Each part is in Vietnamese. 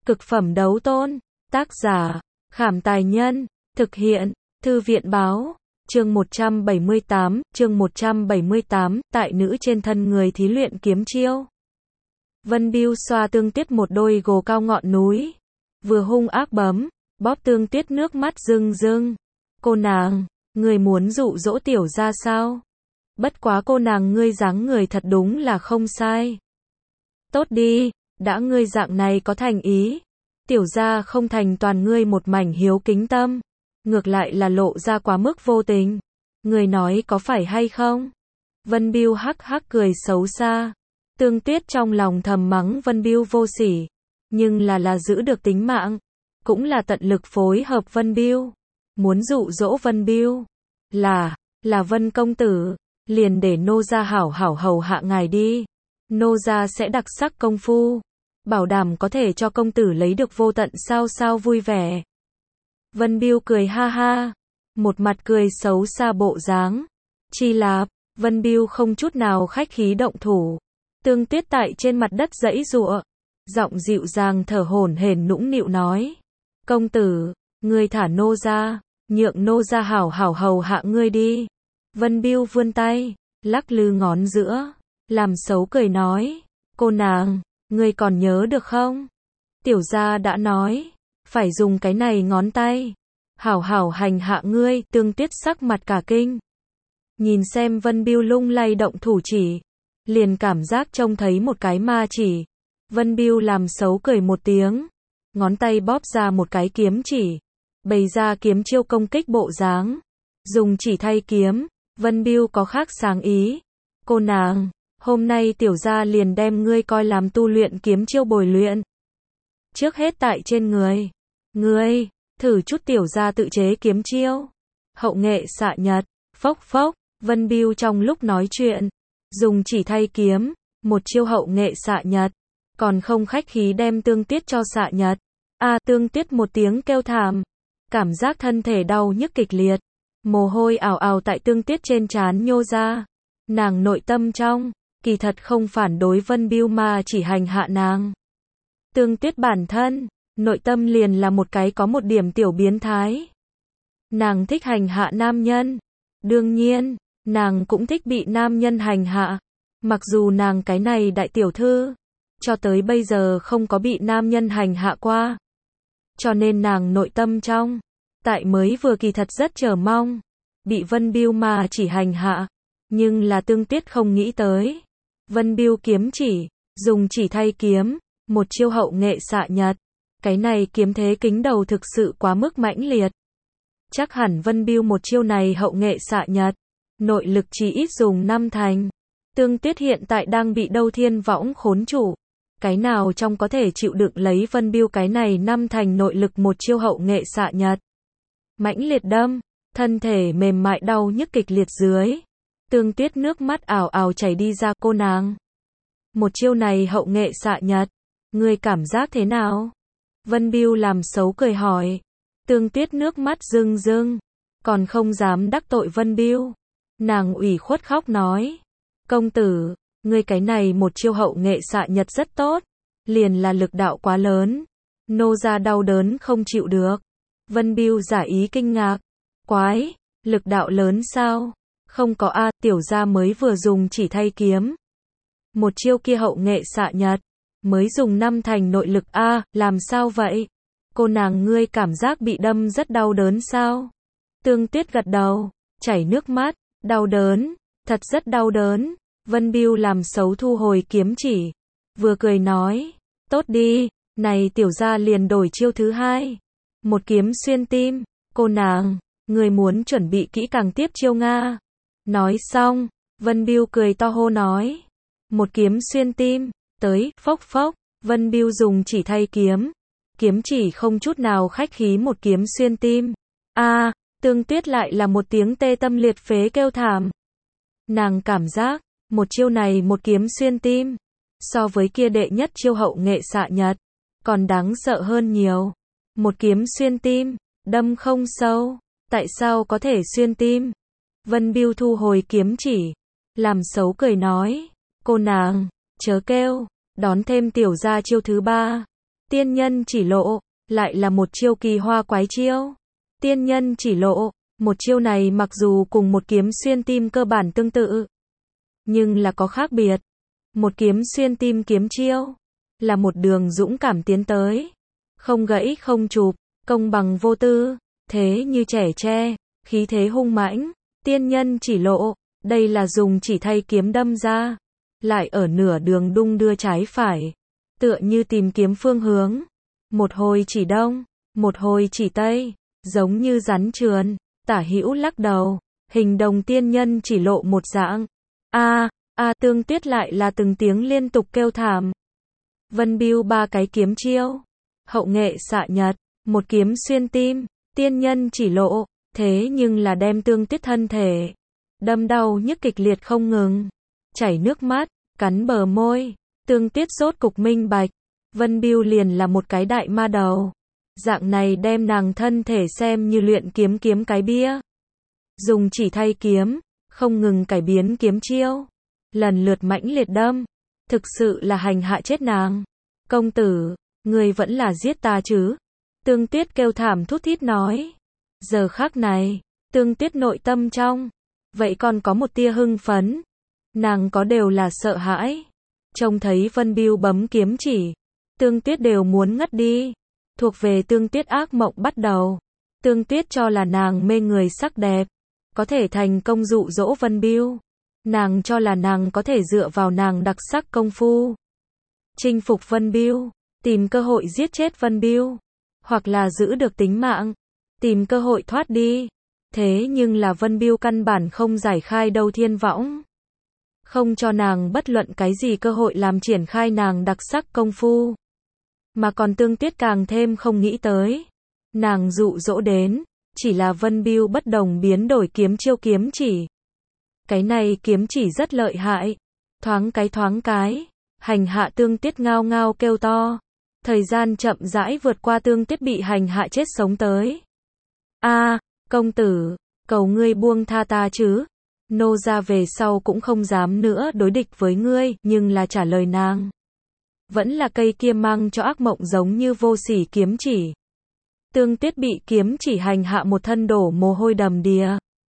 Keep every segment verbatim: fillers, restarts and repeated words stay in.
Cực phẩm đấu tôn. Tác giả, Khảm Tài Nhân. Thực hiện, Thư viện Báo. Chương một trăm bảy mươi tám, chương một trăm bảy mươi tám, tại nữ trên thân người thí luyện kiếm chiêu. Vân Bưu xoa Tương Tiết một đôi gồ cao ngọn núi. Vừa hung ác bấm, bóp Tương Tiết nước mắt rưng rưng. Cô nàng, người muốn dụ dỗ tiểu gia sao? Bất quá cô nàng ngươi dáng người thật đúng là không sai. Tốt đi, đã ngươi dạng này có thành ý. Tiểu gia không thành toàn ngươi một mảnh hiếu kính tâm. Ngược lại là lộ ra quá mức vô tình. Người nói có phải hay không? Vân Bưu hắc hắc cười xấu xa. Tương Tiết trong lòng thầm mắng Vân Bưu vô sỉ. Nhưng là là giữ được tính mạng. Cũng là tận lực phối hợp Vân Bưu. Muốn dụ dỗ Vân Bưu. Là, là Vân công tử. Liền để nô gia hảo hảo hầu hạ ngài đi. Nô gia sẽ đặc sắc công phu. Bảo đảm có thể cho công tử lấy được vô tận sao sao vui vẻ. Vân Bưu cười ha ha. Một mặt cười xấu xa bộ dáng. Chi lạp, Vân Bưu không chút nào khách khí động thủ. Tương Tiết tại trên mặt đất giãy giụa. Giọng dịu dàng thở hổn hển nũng nịu nói. Công tử, ngươi thả nô ra. Nhượng nô ra hảo hảo hầu hạ ngươi đi. Vân Bưu vươn tay, lắc lư ngón giữa. Làm xấu cười nói. Cô nàng, ngươi còn nhớ được không? Tiểu gia đã nói. Phải dùng cái này ngón tay. Hảo hảo hành hạ ngươi. Tương Tiết sắc mặt cả kinh. Nhìn xem Vân Bưu lung lay động thủ chỉ. Liền cảm giác trông thấy một cái ma chỉ. Vân Bưu làm xấu cười một tiếng. Ngón tay bóp ra một cái kiếm chỉ. Bày ra kiếm chiêu công kích bộ dáng. Dùng chỉ thay kiếm. Vân Bưu có khác sáng ý. Cô nàng, hôm nay tiểu gia liền đem ngươi coi làm tu luyện kiếm chiêu bồi luyện. Trước hết tại trên người. Ngươi, thử chút tiểu gia tự chế kiếm chiêu. Hậu nghệ xạ nhật. Phốc phốc. Vân Bưu trong lúc nói chuyện. Dùng chỉ thay kiếm. Một chiêu hậu nghệ xạ nhật. Còn không khách khí đem Tương Tiết cho xạ nhật. A à, Tương Tiết một tiếng kêu thảm. Cảm giác thân thể đau nhức kịch liệt. Mồ hôi ào ào tại Tương Tiết trên trán nhô ra. Nàng nội tâm trong, kỳ thật không phản đối Vân Bưu mà chỉ hành hạ nàng. Tương Tiết bản thân, nội tâm liền là một cái có một điểm tiểu biến thái. Nàng thích hành hạ nam nhân. Đương nhiên, nàng cũng thích bị nam nhân hành hạ. Mặc dù nàng cái này đại tiểu thư, cho tới bây giờ không có bị nam nhân hành hạ qua. Cho nên nàng nội tâm trong, tại mới vừa kỳ thật rất chờ mong. Bị Vân Bưu mà chỉ hành hạ. Nhưng là Tương Tiết không nghĩ tới. Vân Bưu kiếm chỉ, dùng chỉ thay kiếm. Một chiêu hậu nghệ xạ nhật. Cái này kiếm thế kính đầu thực sự quá mức mãnh liệt. Chắc hẳn Vân Bưu một chiêu này hậu nghệ xạ nhật. Nội lực chỉ ít dùng năm thành. Tương Tiết hiện tại đang bị Đâu Thiên Võng khốn trụ. Cái nào trong có thể chịu đựng lấy Vân Bưu cái này năm thành nội lực một chiêu hậu nghệ xạ nhật. Mãnh liệt đâm, thân thể mềm mại đau nhức kịch liệt dưới. Tương Tiết nước mắt ảo ảo chảy đi ra. Cô nàng, một chiêu này hậu nghệ xạ nhật, ngươi cảm giác thế nào? Vân Bưu làm xấu cười hỏi. Tương Tiết nước mắt rưng rưng, còn không dám đắc tội Vân Bưu. Nàng ủy khuất khóc nói. Công tử, ngươi cái này một chiêu hậu nghệ xạ nhật rất tốt. Liền là lực đạo quá lớn. Nô gia đau đớn không chịu được. Vân Bưu giả ý kinh ngạc. Quái, lực đạo lớn sao? Không có a, tiểu gia mới vừa dùng chỉ thay kiếm. Một chiêu kia hậu nghệ xạ nhật, mới dùng năm thành nội lực a, làm sao vậy? Cô nàng ngươi cảm giác bị đâm rất đau đớn sao? Tương Tiết gật đầu, chảy nước mắt, đau đớn, thật rất đau đớn. Vân Bưu làm xấu thu hồi kiếm chỉ, vừa cười nói, tốt đi, này tiểu gia liền đổi chiêu thứ hai. Một kiếm xuyên tim, cô nàng, người muốn chuẩn bị kỹ càng tiếp chiêu Nga. Nói xong, Vân Bưu cười to hô nói. Một kiếm xuyên tim, tới, phốc phốc, Vân Bưu dùng chỉ thay kiếm. Kiếm chỉ không chút nào khách khí một kiếm xuyên tim. A, à, Tương Tiết lại là một tiếng tê tâm liệt phế kêu thảm. Nàng cảm giác, một chiêu này một kiếm xuyên tim. So với kia đệ nhất chiêu hậu nghệ xạ nhật, còn đáng sợ hơn nhiều. Một kiếm xuyên tim, đâm không sâu. Tại sao có thể xuyên tim? Vân Bưu thu hồi kiếm chỉ. Làm xấu cười nói. Cô nàng, chớ kêu. Đón thêm tiểu gia chiêu thứ ba. Tiên nhân chỉ lộ, lại là một chiêu kỳ hoa quái chiêu. Tiên nhân chỉ lộ, một chiêu này mặc dù cùng một kiếm xuyên tim cơ bản tương tự, nhưng là có khác biệt. Một kiếm xuyên tim kiếm chiêu, là một đường dũng cảm tiến tới. Không gãy không chụp, công bằng vô tư, thế như trẻ tre, khí thế hung mãnh. Tiên nhân chỉ lộ, đây là dùng chỉ thay kiếm đâm ra, lại ở nửa đường đung đưa trái phải, tựa như tìm kiếm phương hướng. Một hồi chỉ đông, một hồi chỉ tây, giống như rắn trườn, tả hữu lắc đầu, hình đồng tiên nhân chỉ lộ một dạng. A, a Tương Tuyết lại là từng tiếng liên tục kêu thảm. Vân Bưu ba cái kiếm chiêu, hậu nghệ xạ nhật, một kiếm xuyên tim, tiên nhân chỉ lộ, thế nhưng là đem Tương Tuyết thân thể đâm đau nhức kịch liệt không ngừng, chảy nước mắt, cắn bờ môi. Tương Tuyết rốt cục minh bạch, Vân Bưu liền là một cái đại ma đầu. Dạng này đem nàng thân thể xem như luyện kiếm kiếm cái bia. Dùng chỉ thay kiếm, không ngừng cải biến kiếm chiêu, lần lượt mãnh liệt đâm, thực sự là hành hạ chết nàng. Công tử, người vẫn là giết ta chứ? Tương Tuyết kêu thảm thút thít nói. Giờ khắc này, Tương Tuyết nội tâm trong, vậy còn có một tia hưng phấn. Nàng có đều là sợ hãi. Trông thấy Vân Bưu bấm kiếm chỉ, Tương Tuyết đều muốn ngất đi. Thuộc về Tương Tuyết ác mộng bắt đầu. Tương Tuyết cho là nàng mê người sắc đẹp, có thể thành công dụ dỗ Vân Bưu. Nàng cho là nàng có thể dựa vào nàng đặc sắc công phu chinh phục Vân Bưu, tìm cơ hội giết chết Vân Bưu, hoặc là giữ được tính mạng, tìm cơ hội thoát đi. Thế nhưng là Vân Bưu căn bản không giải khai đâu thiên võng, không cho nàng bất luận cái gì cơ hội làm triển khai nàng đặc sắc công phu. Mà còn Tương Tuyết càng thêm không nghĩ tới, nàng dụ dỗ đến, chỉ là Vân Bưu bất đồng biến đổi kiếm chiêu kiếm chỉ. Cái này kiếm chỉ rất lợi hại, thoáng cái thoáng cái, hành hạ Tương Tuyết ngao ngao kêu to. Thời gian chậm rãi vượt qua, Tương Tuyết bị hành hạ chết sống tới. A, công tử, cầu ngươi buông tha ta chứ. Nô gia về sau cũng không dám nữa đối địch với ngươi, nhưng là trả lời nàng vẫn là cây kia mang cho ác mộng giống như vô sỉ kiếm chỉ. Tương Tuyết bị kiếm chỉ hành hạ một thân đổ mồ hôi đầm đìa,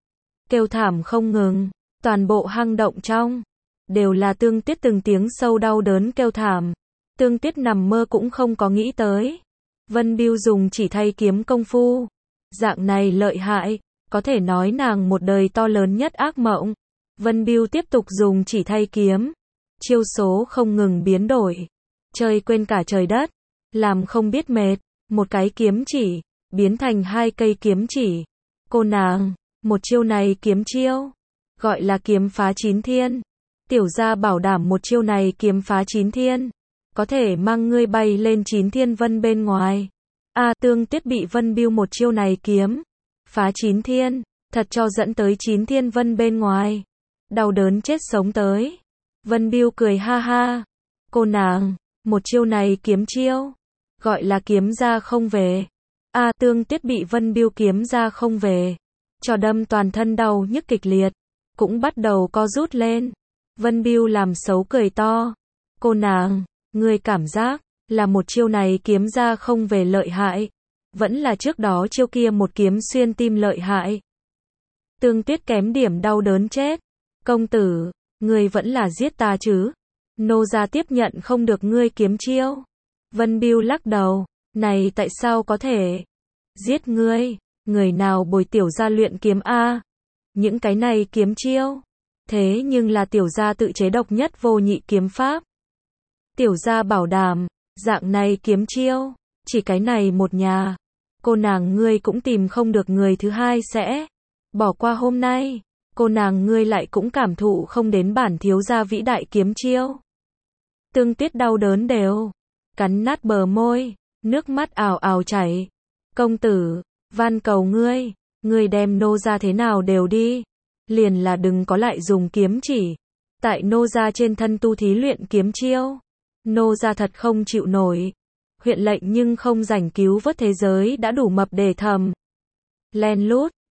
kêu thảm không ngừng, toàn bộ hang động trong đều là Tương Tuyết từng tiếng sâu đau đớn kêu thảm. Tương Tuyết nằm mơ cũng không có nghĩ tới, Vân Bưu dùng chỉ thay kiếm công phu, dạng này lợi hại, có thể nói nàng một đời to lớn nhất ác mộng. Vân Bưu tiếp tục dùng chỉ thay kiếm, chiêu số không ngừng biến đổi, chơi quên cả trời đất, làm không biết mệt, một cái kiếm chỉ biến thành hai cây kiếm chỉ. Cô nàng, một chiêu này kiếm chiêu gọi là kiếm phá chín thiên. Tiểu gia bảo đảm một chiêu này kiếm phá chín thiên, có thể mang ngươi bay lên chín thiên vân bên ngoài. A, Tương Tuyết bị Vân Bưu một chiêu này kiếm phá chín thiên, thật cho dẫn tới chín thiên vân bên ngoài, đau đớn chết sống tới. Vân Bưu cười ha ha, cô nàng, một chiêu này kiếm chiêu gọi là kiếm ra không về. A, Tương Tuyết bị Vân Bưu kiếm ra không về, cho đâm toàn thân đau nhức kịch liệt, cũng bắt đầu co rút lên. Vân Bưu làm xấu cười to, cô nàng, ngươi cảm giác là một chiêu này kiếm ra không về lợi hại, vẫn là trước đó chiêu kia một kiếm xuyên tim lợi hại? Tương Tuyết kém điểm đau đớn chết. Công tử, ngươi vẫn là giết ta chứ? Nô gia tiếp nhận không được ngươi kiếm chiêu. Vân Bưu lắc đầu, này tại sao có thể giết ngươi? Người nào bồi tiểu gia luyện kiếm a? Những cái này kiếm chiêu, thế nhưng là tiểu gia tự chế độc nhất vô nhị kiếm pháp. Tiểu gia bảo đảm, dạng này kiếm chiêu, chỉ cái này một nhà, cô nàng ngươi cũng tìm không được người thứ hai sẽ bỏ qua hôm nay. Cô nàng ngươi lại cũng cảm thụ không đến bản thiếu gia vĩ đại kiếm chiêu. Tương Tuyết đau đớn đều cắn nát bờ môi, nước mắt ào ào chảy. Công tử, van cầu ngươi, ngươi đem nô gia thế nào đều đi, liền là đừng có lại dùng kiếm chỉ tại nô gia trên thân tu thí luyện kiếm chiêu. Nô gia thật không chịu nổi. Huyện lệnh nhưng không rảnh cứu vớt thế giới đã đủ mập để thầm len lút,